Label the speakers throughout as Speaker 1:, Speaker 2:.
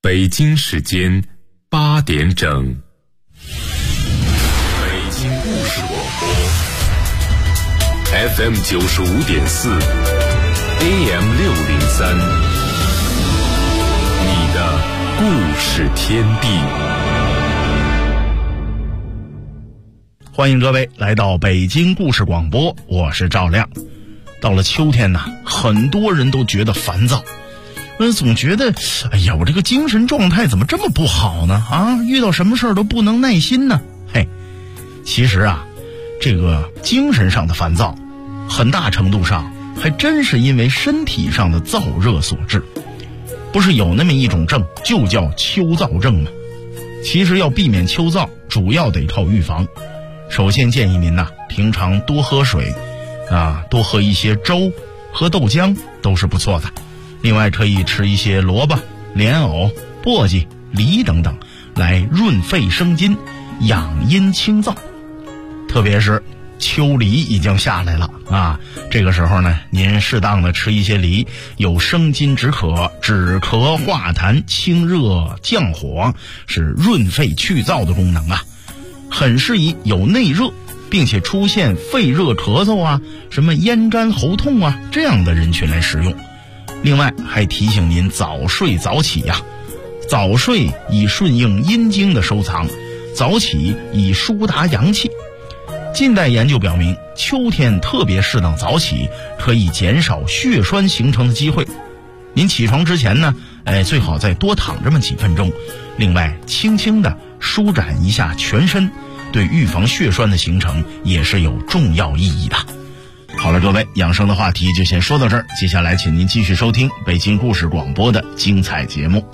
Speaker 1: 北京时间8点整，北京故事广播 FM 95.4 AM 603，你的故事天地。
Speaker 2: 欢迎各位来到北京故事广播，我是赵亮。到了秋天呢，很多人都觉得烦躁，总觉得哎呀，我这个精神状态怎么这么不好呢？遇到什么事儿都不能耐心呢？其实这个精神上的烦躁很大程度上还真是因为身体上的燥热所致。不是有那么一种症就叫秋燥症吗？其实要避免秋燥，主要得靠预防。首先建议您平常多喝水多喝一些粥，喝豆浆都是不错的。另外可以吃一些萝卜、莲藕、簸箕、梨等等，来润肺生津，养阴清燥。特别是秋梨已经下来了这个时候呢，您适当的吃一些梨，有生津止渴、止咳化痰、清热降火，是润肺去燥的功能很适宜有内热并且出现肺热咳嗽什么咽干喉痛这样的人群来食用。另外还提醒您早睡早起早睡以顺应阴经的收藏，早起以疏达阳气。近代研究表明，秋天特别适当早起，可以减少血栓形成的机会。您起床之前呢，最好再多躺这么几分钟。另外，轻轻的舒展一下全身，对预防血栓的形成也是有重要意义的。好了，各位，养生的话题就先说到这儿，接下来请您继续收听北京故事广播的精彩节目。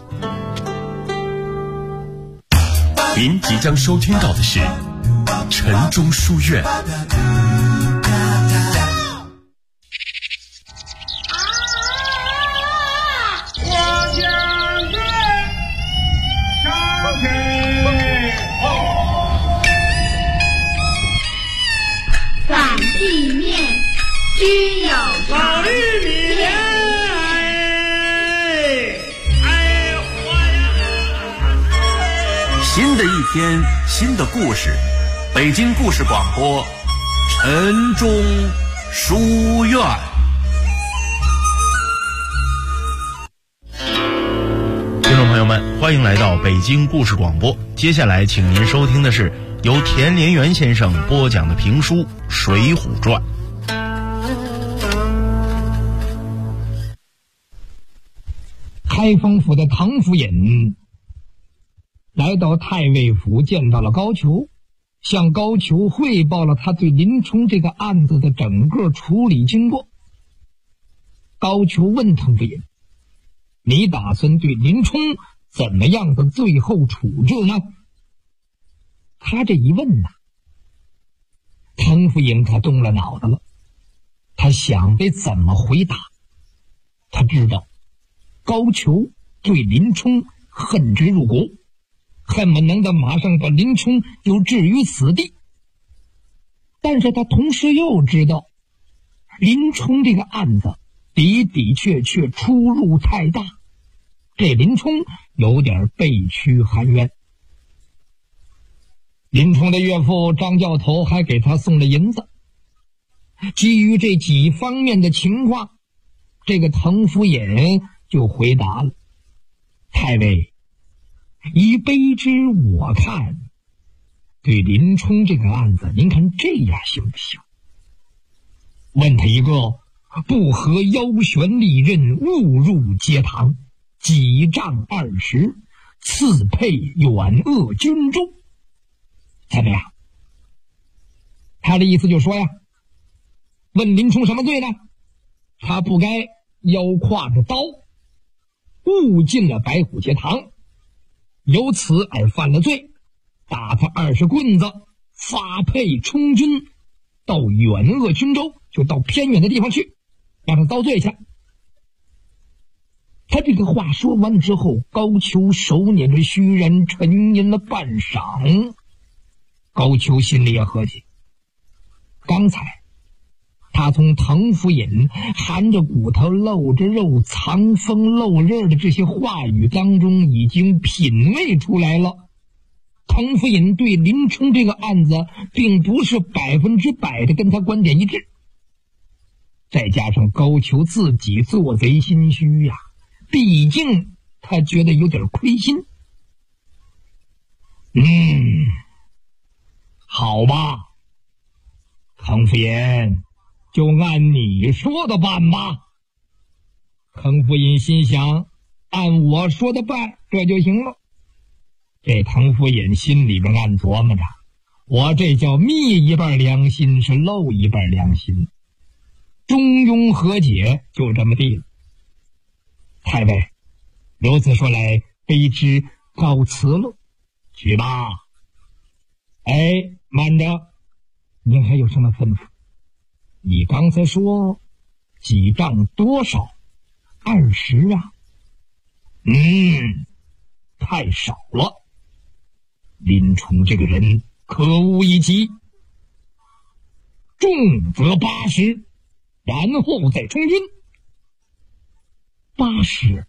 Speaker 1: 您即将收听到的是晨钟书院。
Speaker 3: 反地面均有
Speaker 4: 老玉米
Speaker 5: 新的一天，新的故事，北京故事广播晨钟书院。
Speaker 2: 听众朋友们，欢迎来到北京故事广播。接下来请您收听的是由田连元先生播讲的评书《水浒传》。
Speaker 6: 开封府的唐府尹来到太尉府，见到了高俅，向高俅汇报了他对林冲这个案子的整个处理经过。高俅问唐府尹：你打算对林冲怎么样的最后处置呢？他这一问唐府尹可动了脑子了，他想得怎么回答。他知道高俅对林冲恨之入骨，恨不能的马上把林冲就置于死地。但是他同时又知道林冲这个案子的的确确出入太大，这林冲有点背屈含冤。林冲的岳父张教头还给他送了银子。基于这几方面的情况，这个滕府尹就回答了：太尉，以卑职我看，对林冲这个案子，您看这样行不行？问他一个不合腰悬利刃，误入街堂，几丈20，刺配远恶军中，怎么样？他的意思就说问林冲什么罪呢？他不该腰挎着刀，误进了白虎节堂，由此而犯了罪，打他20棍子，发配充军到远恶军州，就到偏远的地方去，让他遭罪去。他这个话说完之后，高俅手捻着虚髯，沉吟了半晌。高俅心里也合计，刚才他从滕夫隐含着骨头露着肉藏风露刃的这些话语当中已经品味出来了，滕夫隐对林冲这个案子并不是100%的跟他观点一致，再加上高俅自己做贼心虚呀，毕竟他觉得有点亏心。好吧，滕夫隐，就按你说的办吧。滕夫隐心想，按我说的办，这就行了。这滕夫隐心里边暗琢磨着，我这叫灭一半良心，是漏一半良心。中庸和解，就这么地了。太尉，如此说来，卑职告辞了。去吧。哎，慢着，您还有什么吩咐？你刚才说几丈多少？20啊。太少了。林冲这个人可恶一极，重则80，然后再充军。80，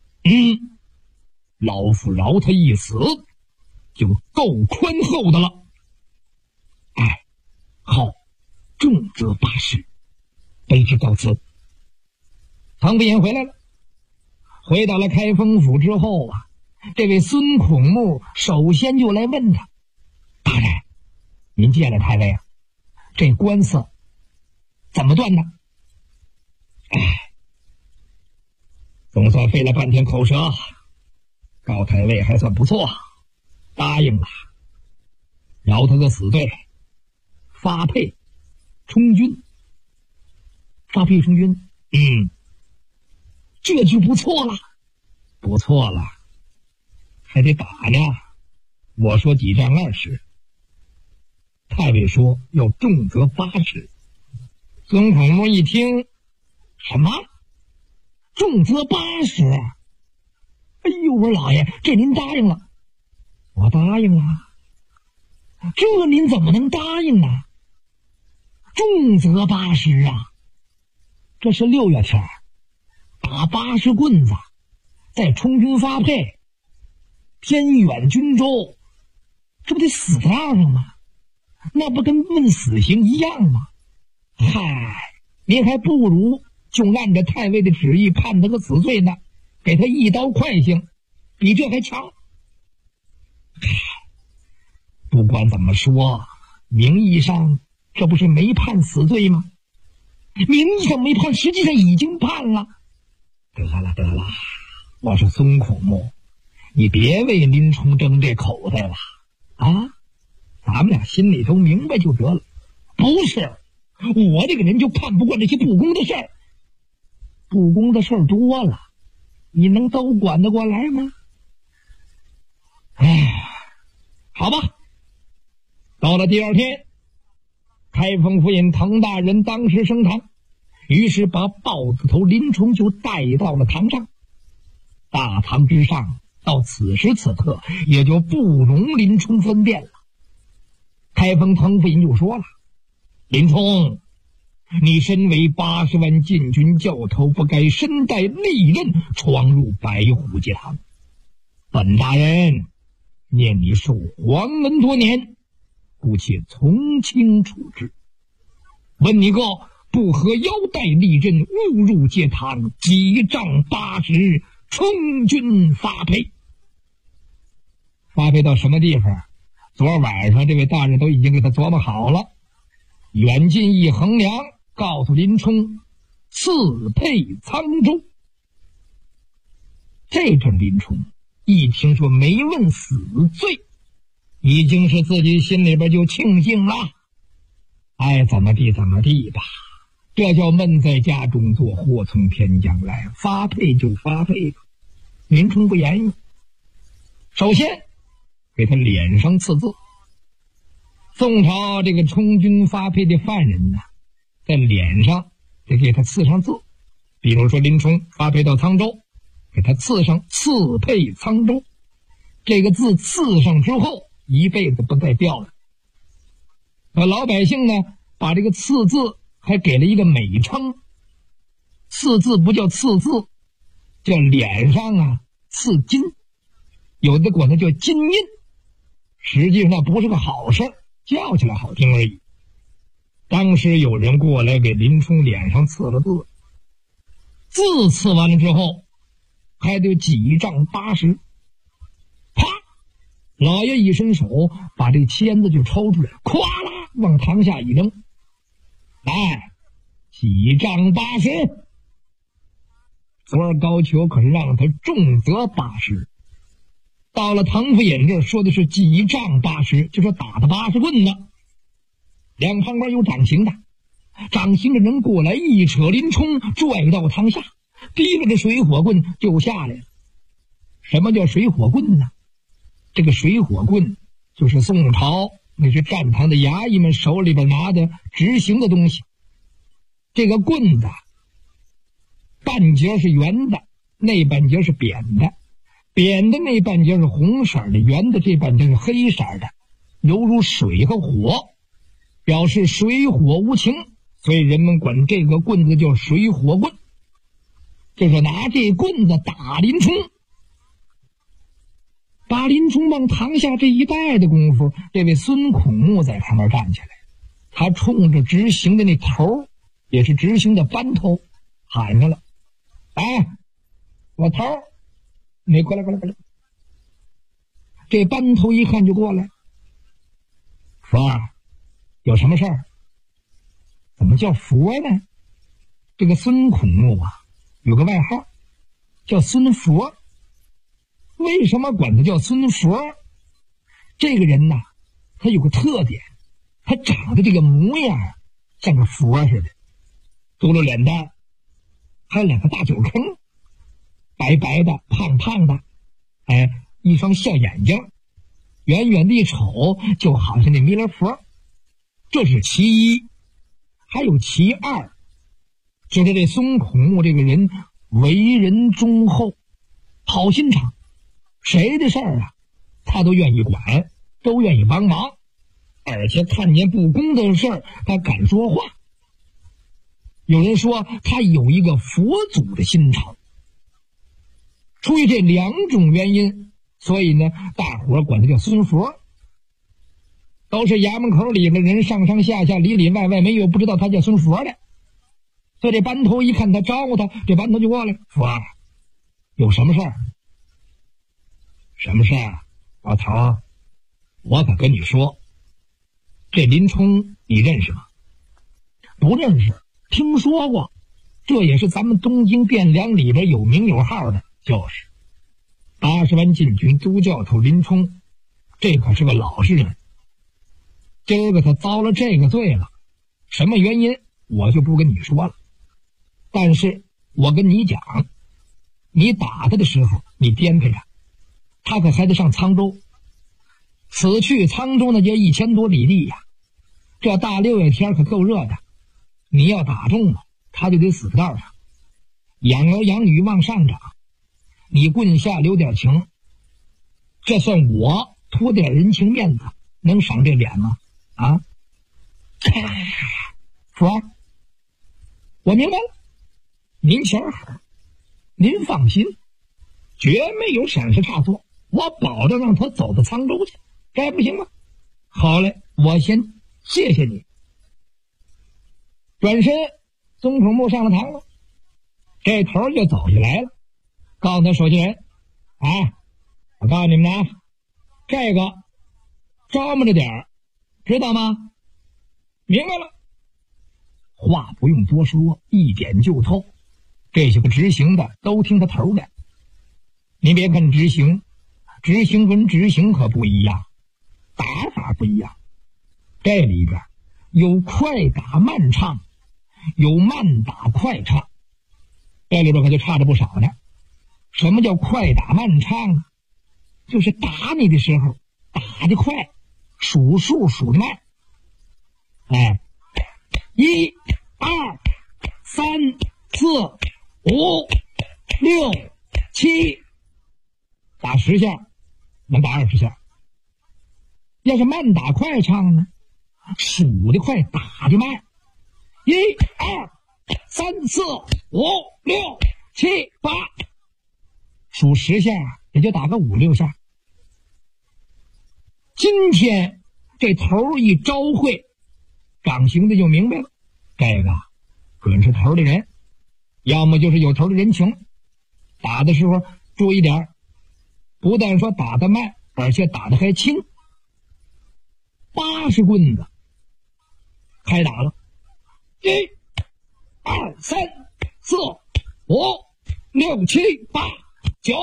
Speaker 6: 老夫饶他一死就够宽厚的了。哎，好，重则80，卑职告辞。滕夫隐回来了，回到了开封府之后啊，这位孙孔目首先就来问他：大人，您见了太尉啊，这官司怎么断的？总算费了半天口舌，高太尉还算不错，答应了，饶他个死罪，发配充军。发配充军，这就不错了，不错了，还得打呢。我说几丈20，太尉说要重则80。孙孔目一听，什么？重则80？哎呦，我说老爷，这您答应了？我答应了。这您怎么能答应呢？重则80啊，这是6月天打80棍子，在充军发配，偏远军州，这不得死在那上吗？那不跟问死刑一样吗？嗨，您还不如就按着太尉的旨意判他个死罪呢，给他一刀快刑，比这还强。不管怎么说，名义上这不是没判死罪吗？名义上没判，实际上已经判了。得了，我说孙孔目，你别为林冲争这口袋了啊！咱们俩心里都明白就得了。不是，我这个人就看不惯这些不公的事儿。不公的事儿多了，你能都管得过来吗？好吧。到了第二天，开封府尹滕大人当时升堂，于是把豹子头林冲就带到了堂上。大堂之上到此时此刻也就不容林冲分辨了。开封滕府尹就说了：林冲，你身为80万禁军教头，不该身带利刃闯入白虎节堂。本大人念你受黄门多年，故且从轻处置。问你个不合腰带利刃，误入节堂，几丈80，充军发配。发配到什么地方？昨晚上这位大人都已经给他琢磨好了。远近一衡量，告诉林冲赐配沧州。这阵林冲一听说没问死罪，已经是自己心里边就庆幸了。爱怎么地怎么地吧，这叫闷在家中坐，祸从天降来，发配就发配吧。林冲不言语，首先给他脸上刺字。宋朝这个充军发配的犯人呢，在脸上得给他刺上字。比如说林冲发配到沧州，给他刺上赐配沧州，这个字刺上之后一辈子不再掉了。老百姓呢，把这个刺字还给了一个美称，刺字不叫刺字，叫脸上啊刺金，有的管它叫金印。实际上那不是个好事，叫起来好听而已。当时有人过来给林冲脸上刺了字，字刺完了之后还得几丈80，啪，老爷一伸手把这签子就抽出来，咵啦往堂下一扔，来，几丈80。昨儿高俅可是让他重责80，到了唐福尹这儿说的是几丈80，就说打他80棍子。两旁边有掌刑的，掌刑的人过来一扯林冲拽到堂下，提了这水火棍就下来了。什么叫水火棍呢？这个水火棍就是宋朝那是战堂的衙役们手里边拿的执行的东西。这个棍子半截是圆的，那半截是扁的，扁的那半截是红色的，圆的这半截是黑色的，犹如水和火，表示水火无情，所以人们管这个棍子叫水火棍，就是拿这棍子打林冲。把林冲往堂下这一带的功夫，这位孙孔目在旁边站起来，他冲着执行的那头，也是执行的班头喊上了：哎，我头，你过来过来过来。这班头一看就过来，佛儿，有什么事儿？怎么叫佛呢？这个孙孔目啊，有个外号叫孙佛。为什么管他叫孙佛？这个人呐，他有个特点，他长得这个模样像个佛似的，嘟噜脸蛋，还有两个大酒坑，白白的胖胖的，哎，一双笑眼睛，远远的一瞅就好像那弥勒佛。这是其一。还有其二，就是这孙孔目这个人为人忠厚，好心肠，谁的事儿啊他都愿意管，都愿意帮忙，而且看见不公的事儿他敢说话。有人说他有一个佛祖的心肠。出于这两种原因，所以呢大伙儿管他叫孙佛。都是衙门口里的人，上上下下里里外外没有不知道他叫孙佛的。所以这班头一看他招呼他，这班头就过来：佛儿，有什么事儿？什么事儿？老头儿，我可跟你说，这林冲你认识吗？不认识，听说过，这也是咱们东京汴梁里边有名有号的，就是80万禁军都教头林冲，这可是个老实人。今儿个他遭了这个罪了，什么原因我就不跟你说了，但是我跟你讲，你打他的时候你颠沛他，他可还得上沧州，此去沧州那就1000多里地呀，这大6月天可够热的，你要打中了他就得死个道上。养儿养女往上长，你棍下留点情，这算我托点人情面子，能赏这脸吗？啊，佛儿，我明白了，您想好，您放心，绝没有闪失差错，我保证让他走到沧州去，该不行吗？好嘞，我先谢谢你。转身，孙孔目上了堂了，这头就走下来了，告诉他手下人：哎，我告诉你们啊，这个招摸着点儿，知道吗？明白了。话不用多说，一点就透。这些个执行的都听他头的。你别看执行跟执行可不一样，打法不一样。这里边有快打慢唱，有慢打快唱，这里边可就差着不少呢。什么叫快打慢唱啊？就是打你的时候打得快，数数数得慢。哎，1、2、3、4、5、6、7，打10下能打20下。要是慢打快唱呢，数得快打得慢 1、2、3、4、5、6、7、8，数10下也就打个5、6下。今天这头一招会，掌刑的就明白了，这个准是头的人，要么就是有头的人情。打的时候注意点，不但说打得慢，而且打得还轻。80棍子开打了，1、2、3、4、5、6、7、8、9，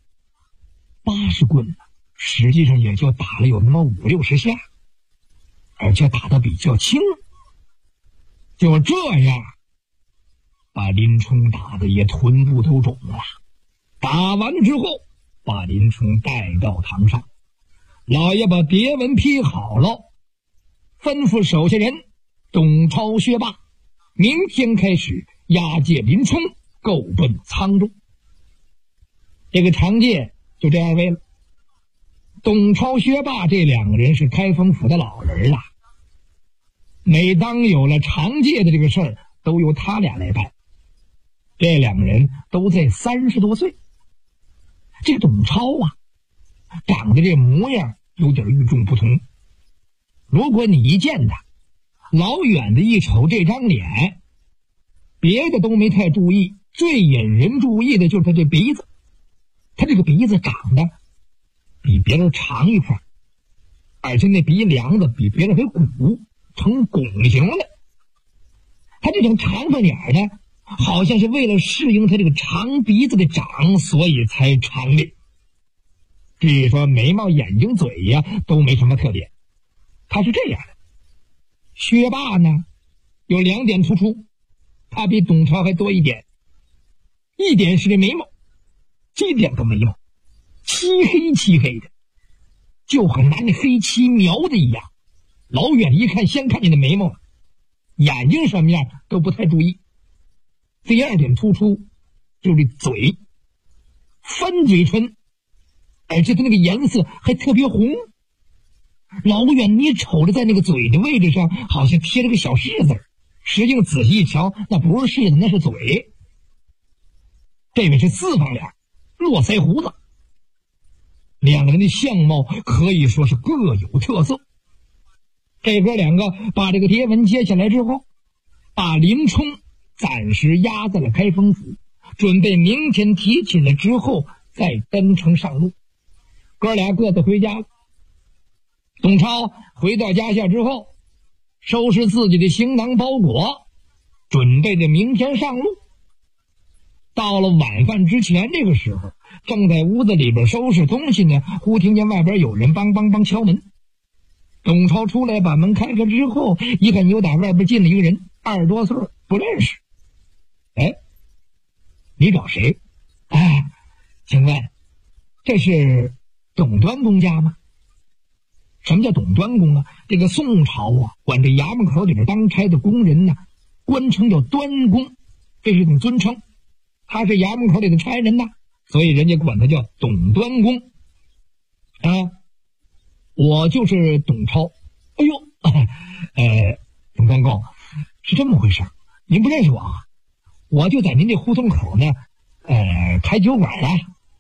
Speaker 6: 80棍子实际上也就打了有那么50、60下，而且打得比较轻。就这样把林冲打得也臀部都肿了。打完之后把林冲带到堂上，老爷把牒文批好了，吩咐手下人董超、薛霸明天开始押解林冲够奔沧州。这个长戒就这2位了。董超、薛霸这2个人是开封府的老人了，每当有了长戒的这个事儿，都由他俩来办。这2个人都在30多岁。这个董超啊，长得这模样有点与众不同。如果你一见他，老远的一瞅这张脸，别的都没太注意，最引人注意的就是他这鼻子。他这个鼻子长得比别人长一块，而且那鼻梁子比别人还鼓，成拱形的。他这种长发脸呢，好像是为了适应他这个长鼻子的长，所以才长的。至于说眉毛、眼睛、嘴呀，都没什么特点。他是这样的。薛霸呢，有2点突出，他比董超还多一点。一点是这眉毛，这点个眉毛漆黑漆黑的，就和拿那黑漆描的一样。老远一看，先看见的眉毛，眼睛什么样都不太注意。第2点突出就是嘴，翻嘴唇，而且它那个颜色还特别红。老远你瞅着在那个嘴的位置上好像贴了个小柿子，实际上仔细一瞧，那不是柿子，那是嘴。这位是4方脸，络腮胡子。2个人的相貌可以说是各有特色。这哥2个把这个牒文接下来之后，把林冲暂时押在了开封府，准备明天提起来之后再登城上路。哥俩各自回家了。董超回到家下之后，收拾自己的行囊包裹，准备着明天上路。到了晚饭之前，这个时候正在屋子里边收拾东西呢，忽听见外边有人梆梆梆敲门。董超出来把门开开之后，一看有打外边进了一个人，20多岁，不认识。哎，你找谁？哎，请问这是董端公家吗？什么叫董端公啊？这个宋朝啊，管这衙门口里边当差的工人呢，官称叫端公，这是一种尊称。他是衙门口里的差人呐，所以人家管他叫董端公。啊，我就是董超。哎呦，董端公，是这么回事，您不认识我啊？我就在您这胡同口呢，开酒馆的。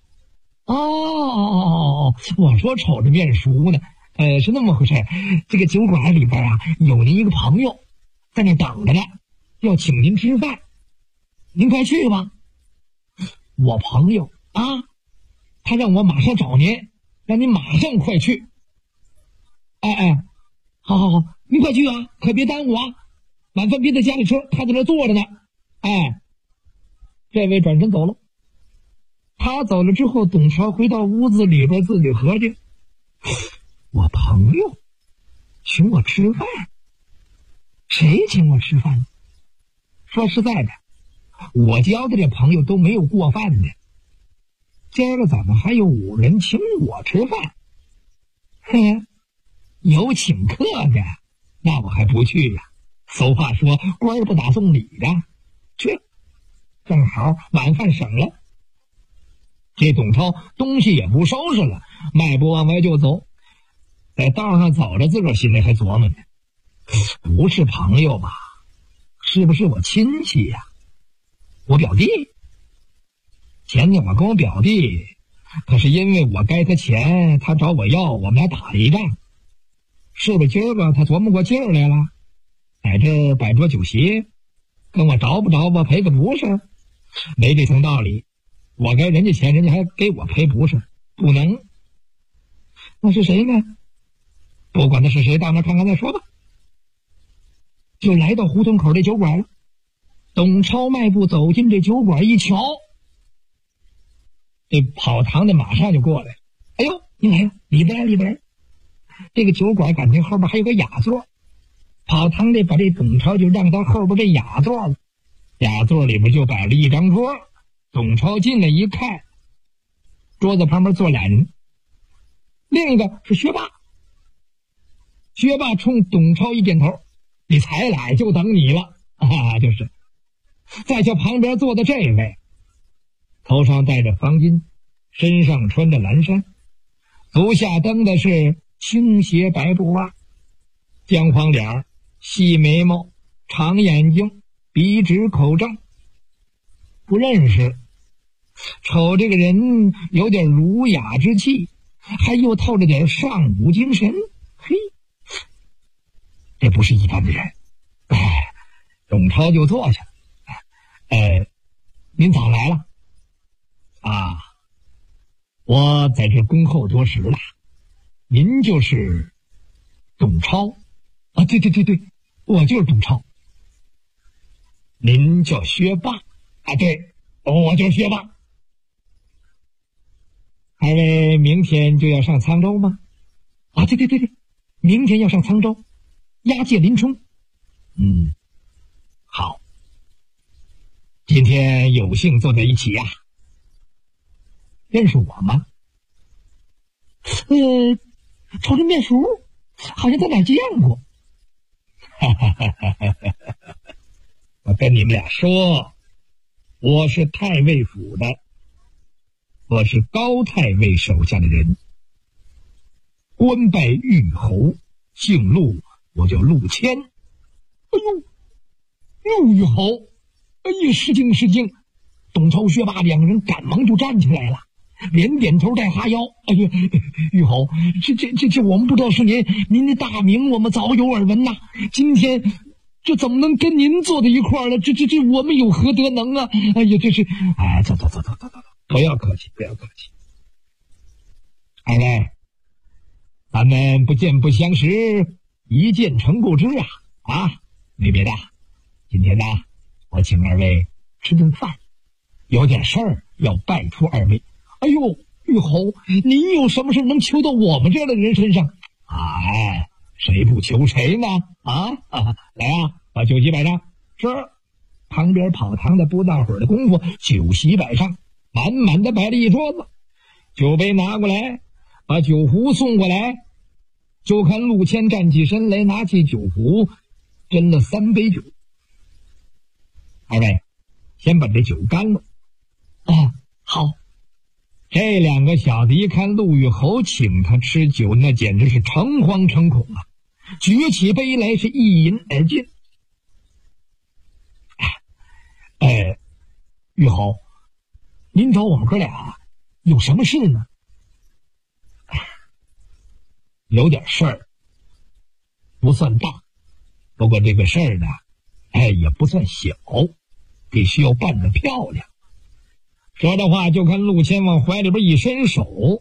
Speaker 6: 哦，我说瞅着面熟呢。是那么回事，这个酒馆里边啊，有您一个朋友在那等着呢，要请您吃饭，您快去吧。我朋友啊，他让我马上找您，让您马上快去。哎，好，您快去啊，可别耽误啊，晚饭别在家里吃，他在那坐着呢。哎，这位转身走了。他走了之后，董超回到屋子里边自己合计，我朋友请我吃饭，谁请我吃饭？说实在的，我交的这朋友都没有过饭的，今儿个怎么还有5人请我吃饭？哼，有请客的，那我还不去呀。俗话说，官儿不打送礼的，去，正好晚饭省了。这董超东西也不收拾了，迈步往外就走。在道上走着，自个儿心里还琢磨呢，不是朋友吧， 是不是我亲戚呀？我表弟。前天我跟我表弟，可是因为我该他钱，他找我要，我们俩打了一仗。是不是今儿个他琢磨过劲儿来了，在这儿摆桌酒席，跟我着吧赔个不是？没这层道理。我该人家钱，人家还给我赔不是？不能。那是谁呢？不管他是谁，到那看看再说吧。就来到胡同口这酒馆了。董超迈步走进这酒馆一瞧，这跑堂的马上就过来。哎呦，您来了，里边来。这个酒馆感情后边还有个雅座，跑堂的把这董超就让到后边这雅座了。雅座里边就摆了一张桌，董超进来一看，桌子旁边坐俩人，另一个是薛霸。薛霸冲董超一点头，你才来，就等你了啊！就是。再叫旁边坐的这位，头上戴着方巾，身上穿着蓝衫，足下蹬的是青鞋白布袜，姜黄脸，细眉毛，长眼睛，笔直口正。不认识，瞅这个人有点儒雅之气，还又透着点上古精神。嘿，这不是一般的人。董超就坐下了。您早来了啊！我在这恭候多时了。您就是董超啊？对，我就是董超。您叫薛霸啊？对，我就是薛霸。二位明天就要上沧州吗？啊，对，明天要上沧州，押解林冲。好。今天有幸坐在一起呀。认识我吗？瞅这面熟，好像在哪儿见过。我跟你们俩说，我是太尉府的，我是高太尉手下的人，官拜御侯，姓陆，我叫陆谦。哎呦，陆御侯！哎呀，失敬！董超、薛霸两个人赶忙就站起来了，连点头带哈腰。哎呀，御侯，这我们不知道是您的大名，我们早有耳闻呐。今天这怎么能跟您坐在一块儿了？这我们有何德能啊？哎呀，这是走，不要客气。二位，咱们不见不相识，一见成故知啊！没别的，今天呢，我请二位吃顿饭，有点事儿要拜托二位。哎呦，御侯，您有什么事能求到我们这样的人身上？谁不求谁呢？来啊，把酒席摆上。是。旁边跑堂的不大会儿的功夫，酒席摆上，满满的摆了一桌子，酒杯拿过来，把酒壶送过来，就看陆谦站起身来，拿起酒壶，斟了3杯酒。二位，先把这酒干了。好。这两个小子一看陆御侯请他吃酒，那简直是诚惶诚恐啊！举起杯来是一饮而尽。御侯，您找我们哥俩有什么事呢？有点事儿，不算大，不过这个事儿呢，也不算小，必须要办得漂亮。说的话，就看陆谦往怀里边一伸手，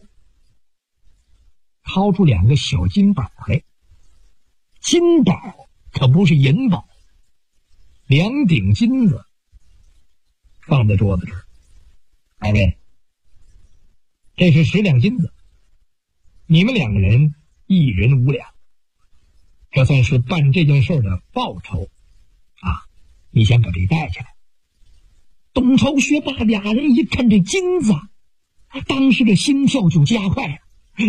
Speaker 6: 掏出2个小金宝来。金宝可不是银宝，2顶金子放在桌子这儿。二位，这是10两金子，你们2个人1人5两，这算是办这件事的报酬啊！你先把这带起来。董超、薛霸俩人一看这金子，当时这心跳就加快了，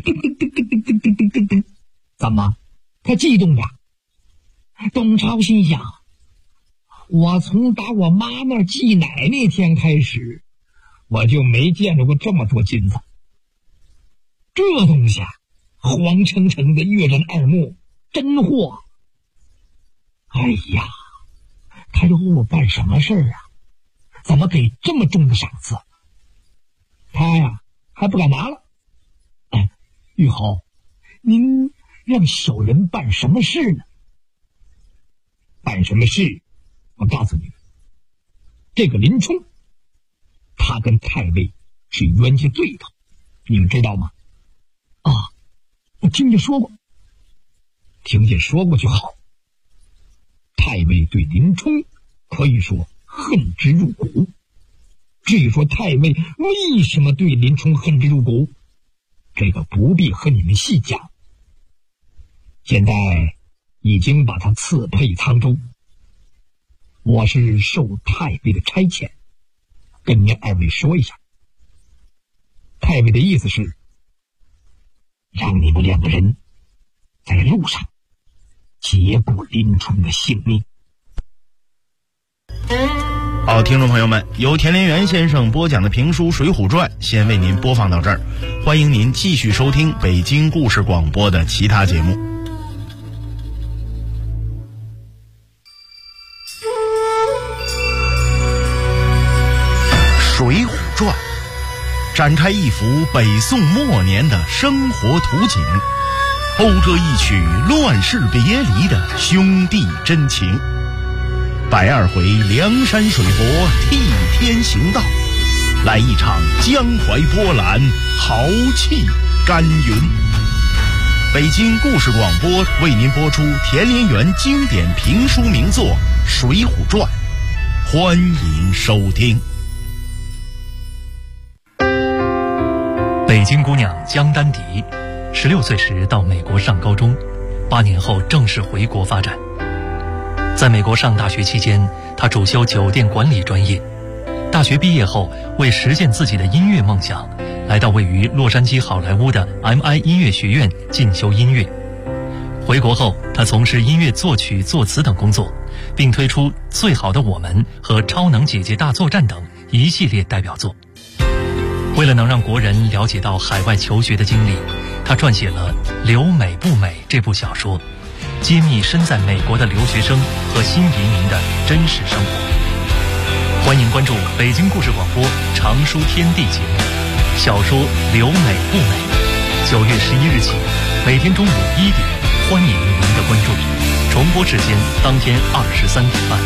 Speaker 6: 噔。怎么？他激动着。董超心想，我从打我妈那儿祭奶那天开始，我就没见着过这么多金子。这东西黄澄澄的，跃然耳目，真货！哎呀， 他要我办什么事儿啊？怎么给这么重的赏赐？他呀还不敢拿了。玉侯，您让小人办什么事呢？办什么事？我告诉你，这个林冲，他跟太尉是冤家对头，你们知道吗？我听见说过。听见说过就好。太尉对林冲可以说恨之入骨。至于说太尉为什么对林冲恨之入骨，这个不必和你们细讲。现在已经把他赐配沧州，我是受太尉的差遣，跟您二位说一下。太尉的意思是让你们两个人在路上结果林冲的性命。
Speaker 2: 好，听众朋友们，由田连元先生播讲的评书《水浒传》先为您播放到这儿，欢迎您继续收听北京故事广播的其他节目。《水浒传》展开一幅北宋末年的生活图景，勾着一曲乱世别离的兄弟真情。120回梁山水泊替天行道，来一场江淮波澜，豪气干云。北京故事广播为您播出田连元经典评书名作《水浒传》，欢迎收听。
Speaker 4: 北京姑娘江丹迪，16岁时到美国上高中，8年后正式回国发展。在美国上大学期间，她主修酒店管理专业。大学毕业后，为实现自己的音乐梦想，来到位于洛杉矶好莱坞的 MI 音乐学院进修音乐。回国后，她从事音乐作曲、作词等工作，并推出《最好的我们》和《超能姐姐大作战》等一系列代表作。为了能让国人了解到海外求学的经历，他撰写了《留美不美》这部小说，揭秘身在美国的留学生和新移民的真实生活。欢迎关注北京故事广播长书天地节目，小说《留美不美》，9月11日起，每天中午1点，欢迎您的关注。重播时间当天23点半。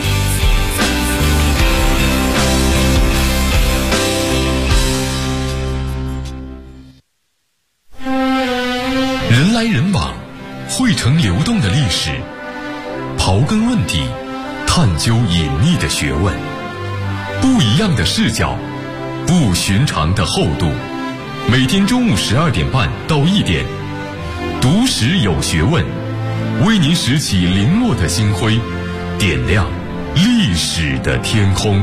Speaker 1: 人来人往，汇成流动的历史，刨根问底，探究隐秘的学问，不一样的视角，不寻常的厚度。每天中午12点半到1点，读史有学问，为您拾起零落的星辉，点亮历史的天空。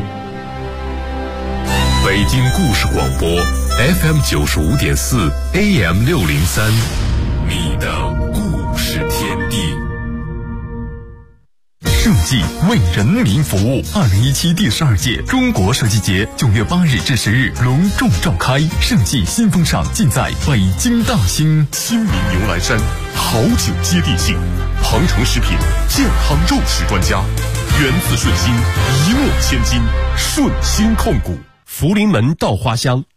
Speaker 1: 北京故事广播 FM 95.4 AM 603，你的故事天地。设计为人民服务，2017第12届中国设计节9月8日至10日隆重召开，设计新风尚尽在北京大兴。亲民牛栏山，好酒接地气，鹏城食品健康肉食专家，源自顺心，一诺千金，顺心控股。福临门稻花香